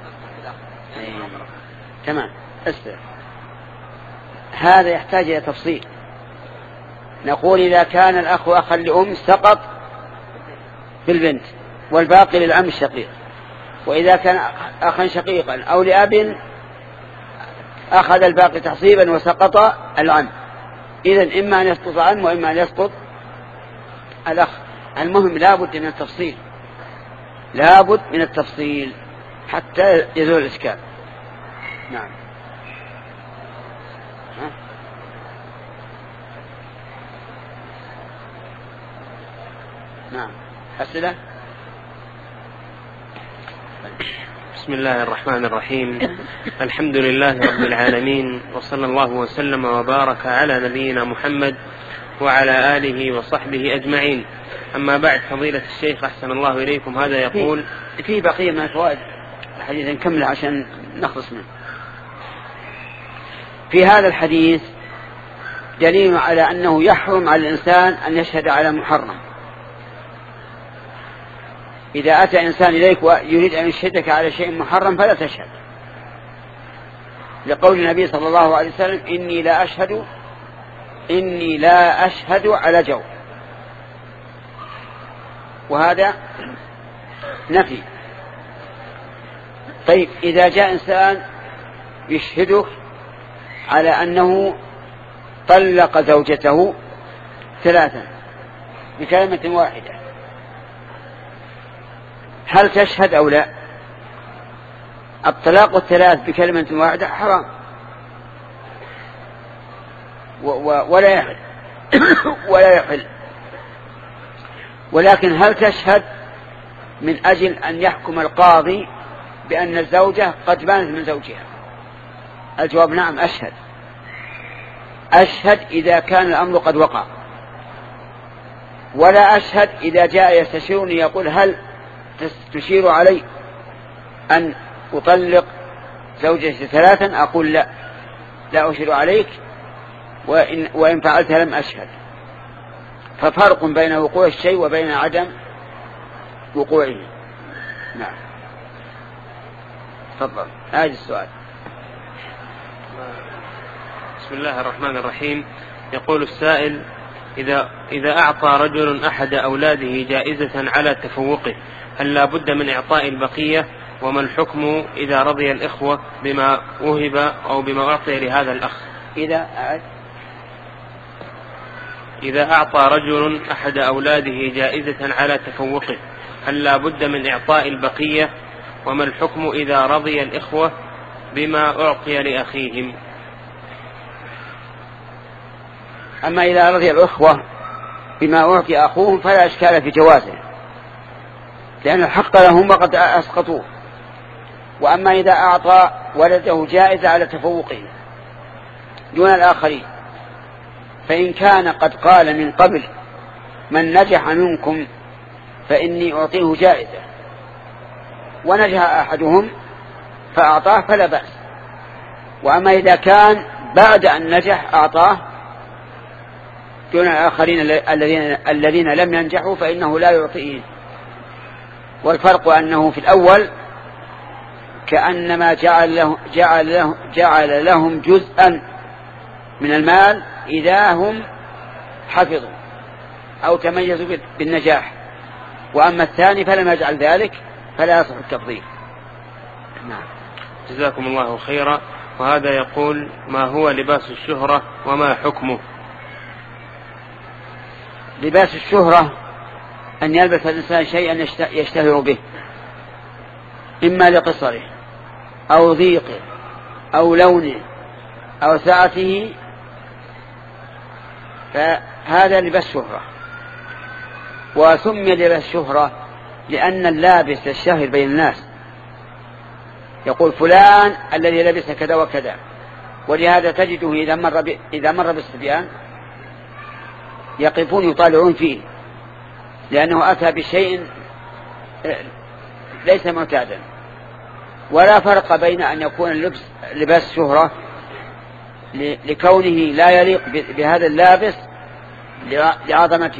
تمام استر. هذا يحتاج إلى تفصيل. نقول إذا كان الأخ أخا لأم سقط بالبنت والباقي للعم الشقيق. وإذا كان أخا شقيقا أو لأب أخذ الباقي تعصيبا وسقط العم. إذن إما أن يسقط العم وإما أن يسقط الأخ. المهم لا بد من التفصيل لا بد من التفصيل حتى يزول الإشكال. نعم ها؟ نعم أسئلة. بسم الله الرحمن الرحيم. الحمد لله رب العالمين وصلى الله وسلم وبارك على نبينا محمد وعلى آله وصحبه أجمعين. أما بعد، فضيلة الشيخ أحسن الله إليكم، هذا يقول في, في بقية من الفوائد الحديث نكمله عشان نخلص منه. في هذا الحديث دليل على أنه يحرم على الإنسان أن يشهد على محرم. إذا أتى إنسان إليك ويريد أن يشهدك على شيء محرم فلا تشهد، لقول النبي صلى الله عليه وسلم: إني لا أشهد إني لا أشهد على جو. وهذا نفي. طيب، إذا جاء إنسان يشهدك على أنه طلق زوجته ثلاثا بكلمة واحدة، هل تشهد أو لا؟ الطلاق الثلاث بكلمة واحدة حرام ولا يحل ولا يحل. ولكن هل تشهد من أجل أن يحكم القاضي بأن الزوجة قد بانت من زوجها؟ الجواب نعم، أشهد أشهد إذا كان الأمر قد وقع، ولا أشهد إذا جاء يستشيرني يقول: هل تشير علي أن أطلق زوجتي ثلاثا؟ أقول: لا لا أشير عليك، وإن, وإن فعلت لم أشهد. ففرق بين وقوع الشيء وبين عدم وقوعه. نعم، تفضل. هذا السؤال. بسم الله الرحمن الرحيم. يقول السائل: إذا, إذا أعطى رجل أحد أولاده جائزة على تفوقه، هل لا بد من إعطاء البقية؟ وما الحكم إذا رضي الإخوة بما وهب أو بما أعطي لهذا الأخ؟ إذا إذا أعطى رجل أحد أولاده جائزة على تفوقه، هل لا بد من إعطاء البقية؟ وما الحكم إذا رضي الإخوة بما أعطي لأخيهم؟ أما إذا رضي الأخوة بما أعطي أخوهم فلا إشكال في جوازه، لأن الحق لهم وقد أسقطوه. وأما إذا أعطى ولده جائزة على تفوقه دون الآخرين، فإن كان قد قال من قبل: من نجح منكم فإني أعطيه جائزة، ونجح أحدهم فأعطاه فلا بأس. وأما إذا كان بعد أن نجح أعطاه دون الآخرين الذين الذين لم ينجحوا فإنه لا يعطيه. والفرق أنه في الأول كأنما جعل, له جعل, له جعل لهم جزءا من المال إذا هم حفظوا أو تميزوا بالنجاح، وأما الثاني فلم يجعل ذلك فلا يصح التفضيل. نعم، جزاكم الله خيرا. وهذا يقول: ما هو لباس الشهرة وما حكمه؟ لباس الشهرة أن يلبس الإنسان شيئا يشتهر به، إما لقصره أو ضيقه أو لونه أو سعته، فهذا لباس شهرة. وسمي لباس شهرة لأن اللابس الشهر بين الناس يقول: فلان الذي لبس كذا وكذا. ولهذا تجده إذا مر, ب... إذا مر بالصبيان يقفون يطالعون فيه، لأنه أتى بشيء ليس معتادا. ولا فرق بين أن يكون اللبس لباس شهرة لكونه لا يليق بهذا اللابس لعظمته،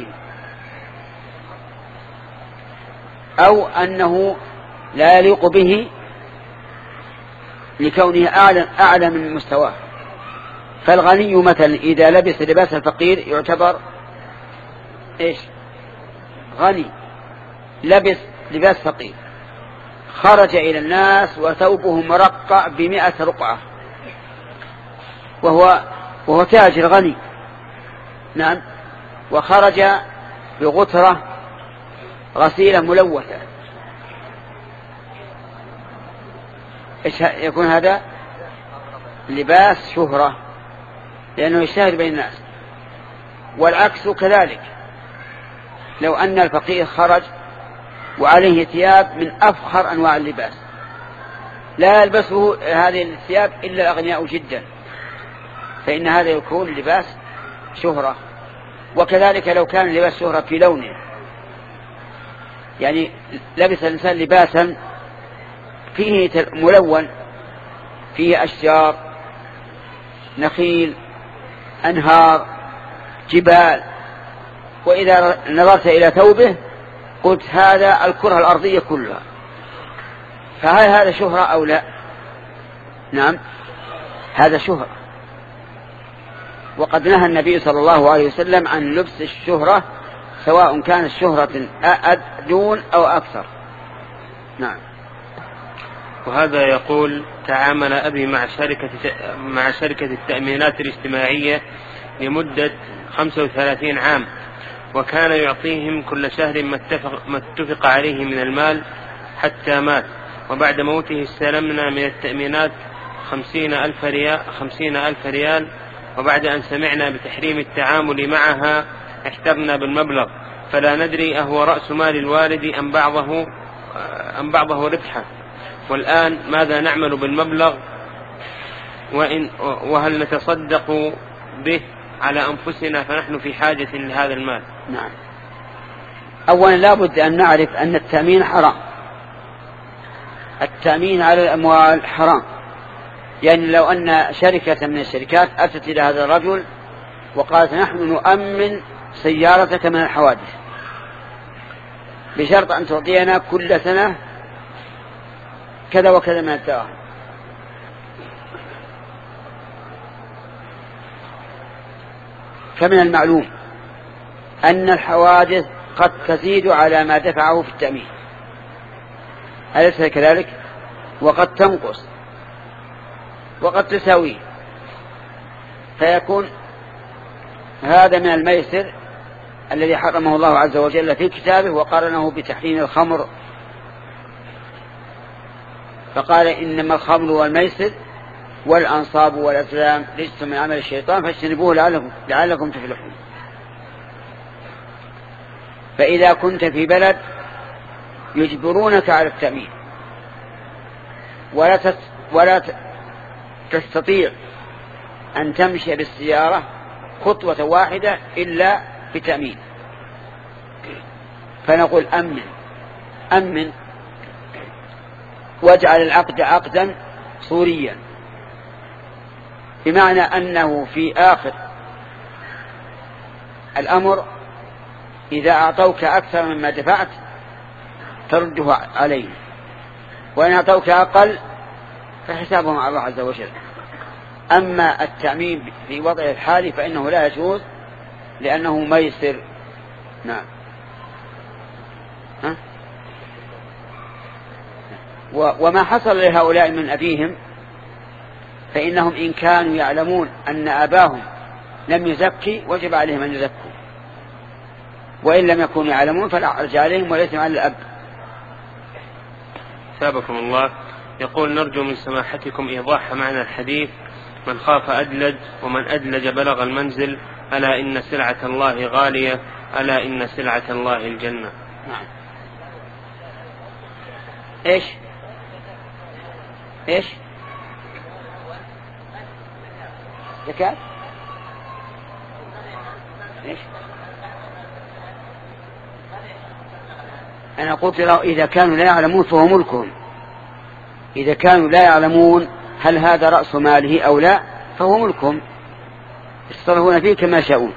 أو أنه لا يليق به لكونه أعلى, أعلى من مستواه. فالغني مثلا إذا لبس لباس الفقير يعتبر إيش؟ غني. لبس لباس فقير، خرج إلى الناس وثوبه مرقع بمئة رقعة، وهو, وهو تاجر غني. نعم، وخرج بغترة غسيلة ملوثة، إيش يكون هذا؟ لباس شهرة، لأنه يشتهر بين الناس. والعكس كذلك، لو أن الفقير خرج وعليه ثياب من أفخر أنواع اللباس لا يلبسه هذه الثياب إلا الأغنياء جدا، فإن هذا يكون لباس شهرة. وكذلك لو كان لباس الشهرة في لونه، يعني لبس الإنسان لباسا فيه ملون، فيه أشجار، نخيل، أنهار، جبال، وإذا نظرت إلى ثوبه قلت هذا الكرة الأرضية كلها، فهل هذا شهرة أو لا؟ نعم، هذا شهرة. وقد نهى النبي صلى الله عليه وسلم عن لبس الشهرة سواء كانت شهرة دون أو أكثر. نعم. وهذا يقول: تعامل أبي مع شركة مع شركة التأمينات الاجتماعية لمدة خمسة وثلاثين عام، وكان يعطيهم كل شهر ما اتفق, ما اتفق عليه من المال حتى مات، وبعد موته استلمنا من التأمينات خمسين ألف ريال, خمسين ألف ريال وبعد أن سمعنا بتحريم التعامل معها احترنا بالمبلغ، فلا ندري أهو رأس مال الوالد أم بعضه, أم بعضه ربحه، والآن ماذا نعمل بالمبلغ، وإن وهل نتصدق به على أنفسنا فنحن في حاجة لهذا المال؟ نعم. أولا لا بد أن نعرف أن التأمين حرام، التأمين على الأموال حرام. يعني لو أن شركة من الشركات أتت إلى هذا الرجل وقالت نحن نؤمن سيارتك من الحوادث بشرط أن تعطينا كل سنة كذا وكذا من الدراهم، فمن المعلوم أن الحوادث قد تزيد على ما دفعه في التأمين، أليس كذلك؟ وقد تنقص وقد تساوي، فيكون هذا من الميسر الذي حرمه الله عز وجل في كتابه وقارنه بتحريم الخمر، فقال إنما الخمر والميسر والأنصاب والأزلام رجس من عمل الشيطان فاجتنبوه لعلكم, لعلكم تفلحون. فإذا كنت في بلد يجبرونك على التأمين ولا ولا تستطيع أن تمشي بالسيارة خطوة واحدة إلا بتأمين، فنقول أمن أمن واجعل العقد عقدا صوريا، بمعنى أنه في آخر الأمر إذا أعطوك أكثر مما دفعت ترده عليه، وإن أعطوك أقل فحسابهم على الله عز وجل. أما التأمين في وضع الحالي فإنه لا يجوز لأنه ميسر. نعم. ها؟ وما حصل لهؤلاء من أبيهم فإنهم إن كانوا يعلمون أن أباهم لم يزكي وجب عليهم أن يزكوا، وإن لم يكونوا يعلمون فلا حرج عليهم وليس على الأب. سابقكم الله. يقول: نرجو من سماحتكم إيضاح معنى الحديث: من خاف أدلج ومن أدلج بلغ المنزل، ألا إن سلعة الله غالية، ألا إن سلعة الله الجنة. نعم. إيش إيش زكاة إيش؟ أنا قلت له إذا كانوا لا يعلمون فهو ملكهم، إذا كانوا لا يعلمون هل هذا رأس ماله أو لا فهو ملكهم يتصرفون فيه كما شاءون.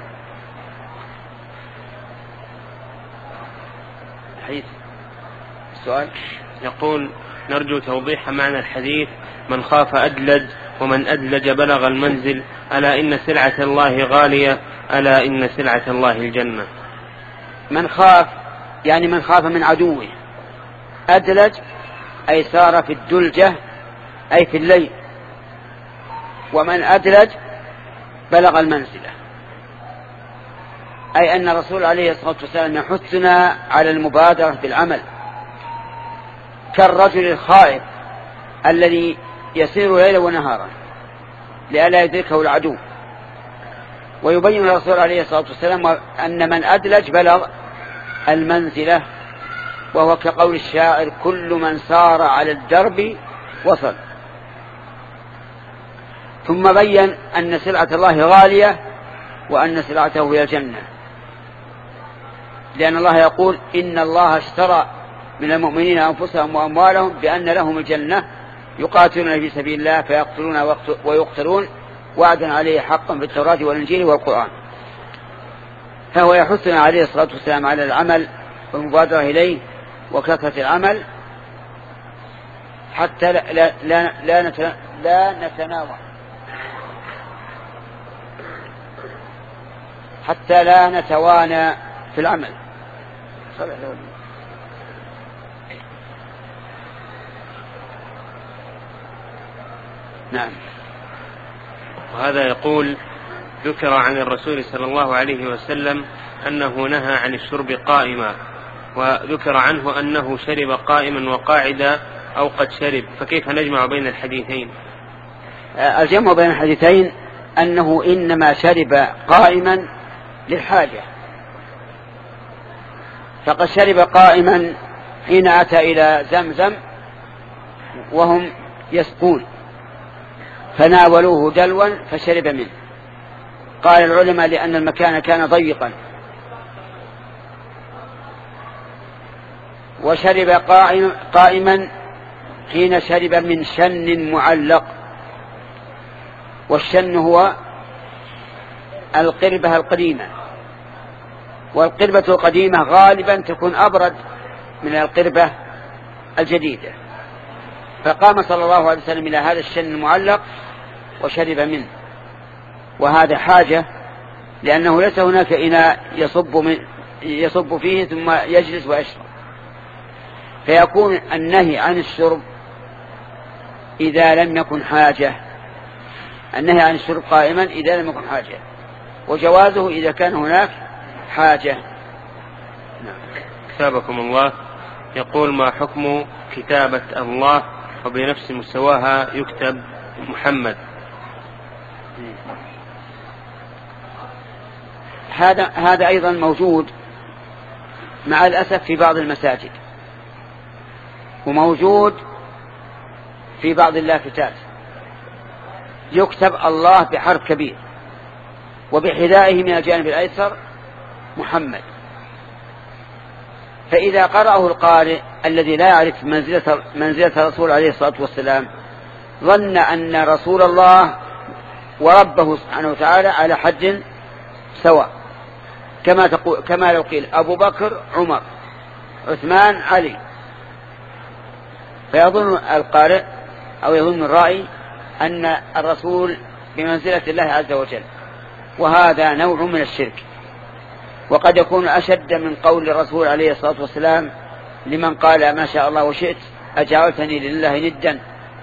حديث السؤال يقول: نرجو توضيح معنى الحديث: من خاف أدلج ومن أدلج بلغ المنزل، ألا إن سلعة الله غالية، ألا إن سلعة الله الجنة. من خاف يعني من خاف من عدوه، أدلج أي سار في الدلجة أي في الليل، ومن أدلج بلغ المنزلة أي أن الرسول عليه الصلاة والسلام يحثنا على المبادرة بالعمل، كالرجل الخائف الذي يسير ليلا ونهارا لئلا يدركه العدو. ويبين الرسول عليه الصلاة والسلام أن من أدلج بلغ المنزلة، وهو كقول الشاعر: كل من سار على الدرب وصل. ثم بين أن سلعة الله غالية وأن سلعته هي الجنة، لأن الله يقول إن الله اشترى من المؤمنين أنفسهم وأموالهم بأن لهم الجنة يقاتلون في سبيل الله فيقتلون ويقتلون وعدا عليه حقا في التوراة والإنجيل والقرآن. فهو يحثنا عليه الصلاة والسلام على العمل والمبادرة إليه وكثرة العمل حتى لا, لا, لا, لا, لا نتناوى حتى لا نتوانى في العمل. نعم. وهذا يقول ذكر عن الرسول صلى الله عليه وسلم أنه نهى عن الشرب قائما، وذكر عنه أنه شرب قائما وقاعدا أو قد شرب، فكيف نجمع بين الحديثين؟ الجمع بين الحديثين أنه إنما شرب قائما للحاجة، فقد شرب قائما حين أتى إلى زمزم وهم يسقون فناولوه دلوا فشرب منه. قال العلماء لأن المكان كان ضيقا. وشرب قائما حين شرب من شن معلق، والشن هو القربة القديمة، والقربة القديمة غالبا تكون أبرد من القربة الجديدة، فقام صلى الله عليه وسلم إلى هذا الشن المعلق وشرب منه، وهذا حاجة لأنه ليس هناك إناء يصب, من يصب فيه ثم يجلس ويشرب، فيكون النهي عن الشرب إذا لم يكن حاجة، النهي عن الشرب قائما إذا لم يكن حاجة، وجوازه إذا كان هناك حاجة. كتابكم الله يقول ما حكم كتابة الله وبنفس مستواها يكتب محمد؟ هذا هذا أيضا موجود مع الأسف في بعض المساجد، وموجود في بعض اللافتات، يكتب الله بحرف كبير وبحذائه من الجانب الأيسر محمد، فإذا قرأه القارئ الذي لا يعرف منزلة, منزلة الرسول عليه الصلاة والسلام ظن أن رسول الله وربه سبحانه وتعالى على حد سواء، كما, تقول كما لو قيل أبو بكر عمر عثمان علي، فيظن القارئ أو يظن الرائي أن الرسول بمنزلة الله عز وجل، وهذا نوع من الشرك، وقد يكون أشد من قول الرسول عليه الصلاة والسلام لمن قال ما شاء الله وشئت أجعلتني لله ندا.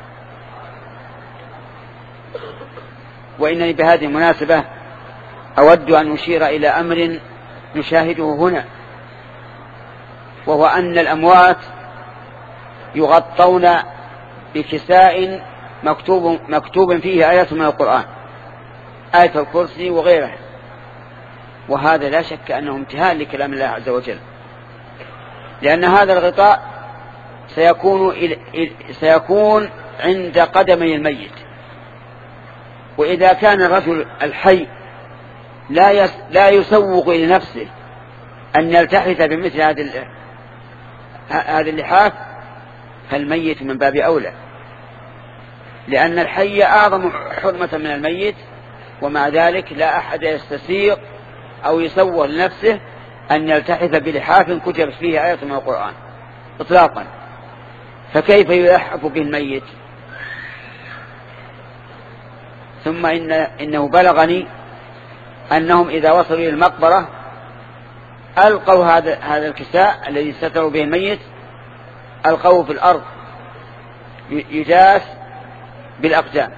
وإنني بهذه المناسبة أود أن أشير إلى أمر نشاهده هنا، وهو أن الأموات يغطون بكساء مكتوب, مكتوب فيه آيات من القرآن، آية الكرسي وغيرها، وهذا لا شك أنه امتهان لكلام الله عز وجل، لأن هذا الغطاء سيكون, سيكون عند قدمي الميت، وإذا كان الرجل الحي لا لا يسوق لنفسه أن يلتحف بمثل هذه هذه اللحاف، فالميت من باب أولى، لأن الحي أعظم حرمة من الميت، ومع ذلك لا أحد يستسيق أو يسوق لنفسه أن يلتحف بلحاف كتبت فيه آية من القرآن إطلاقا، فكيف يلحف به الميت؟ ثم إن إنه بلغني أنهم إذا وصلوا إلى المقبرة ألقوا هذا هذا الكساء الذي ستروا به الميت، ألقوه في الأرض يجاس بالأقدام،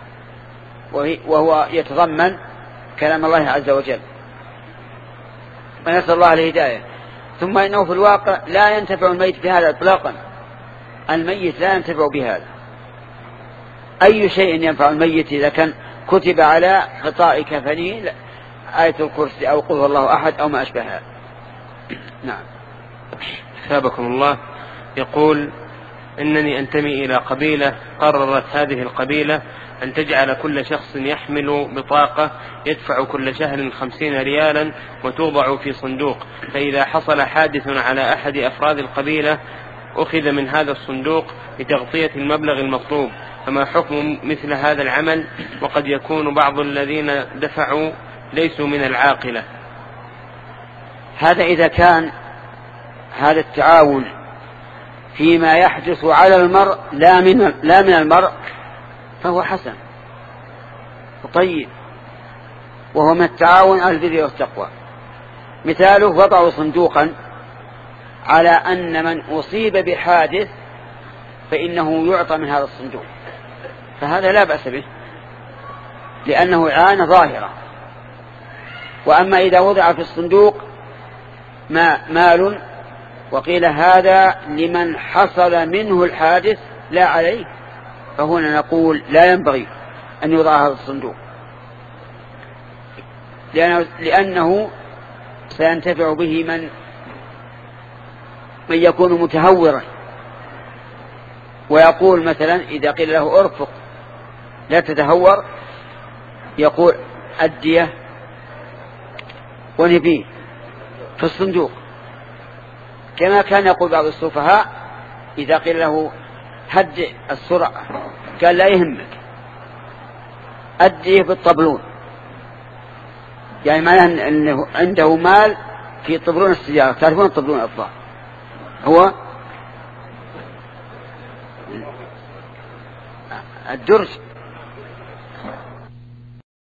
وهو يتضمن كلام الله عز وجل، ونسأل الله الهداية. ثم إنه في الواقع لا ينتفع الميت بهذا إطلاقا، الميت لا ينتفع بهذا. أي شيء ينفع الميت إذا كان كتب على غطاء كفنه آية الكرسي أو قل هو الله أحد أو ما أشبهها. نعم. ثابكم الله يقول إنني أنتمي إلى قبيلة قررت هذه القبيلة أن تجعل كل شخص يحمل بطاقة يدفع كل شهر خمسين ريالا وتوضع في صندوق، فإذا حصل حادث على أحد أفراد القبيلة أخذ من هذا الصندوق لتغطية المبلغ المطلوب، فما حكم مثل هذا العمل؟ وقد يكون بعض الذين دفعوا ليسوا من العاقلة. هذا إذا كان هذا التعاون فيما يحدث على المرء لا من لا من المرء فهو حسن طيب، وهو من التعاون على البر والتقوى. مثاله وضعوا صندوقا على أن من أصيب بحادث فإنه يعطى من هذا الصندوق، فهذا لا بأس به لأنه إعانة ظاهرة. وأما إذا وضع في الصندوق ما مال وقيل هذا لمن حصل منه الحادث لا عليه، فهنا نقول لا ينبغي أن يوضع هذا الصندوق، لأنه, لأنه سينتفع به من من يكون متهورا ويقول مثلا إذا قيل له ارفق لا تتهور يقول الدية ونبيه في الصندوق، كما كان يقول بعض السفهاء إذا قيل له هدئ السرعة قال لا يهمك أديه بالطبلون، يعني معناه أنه عنده مال في طبلون السيارة. تعرفون الطبلون الأطفال هو الدرج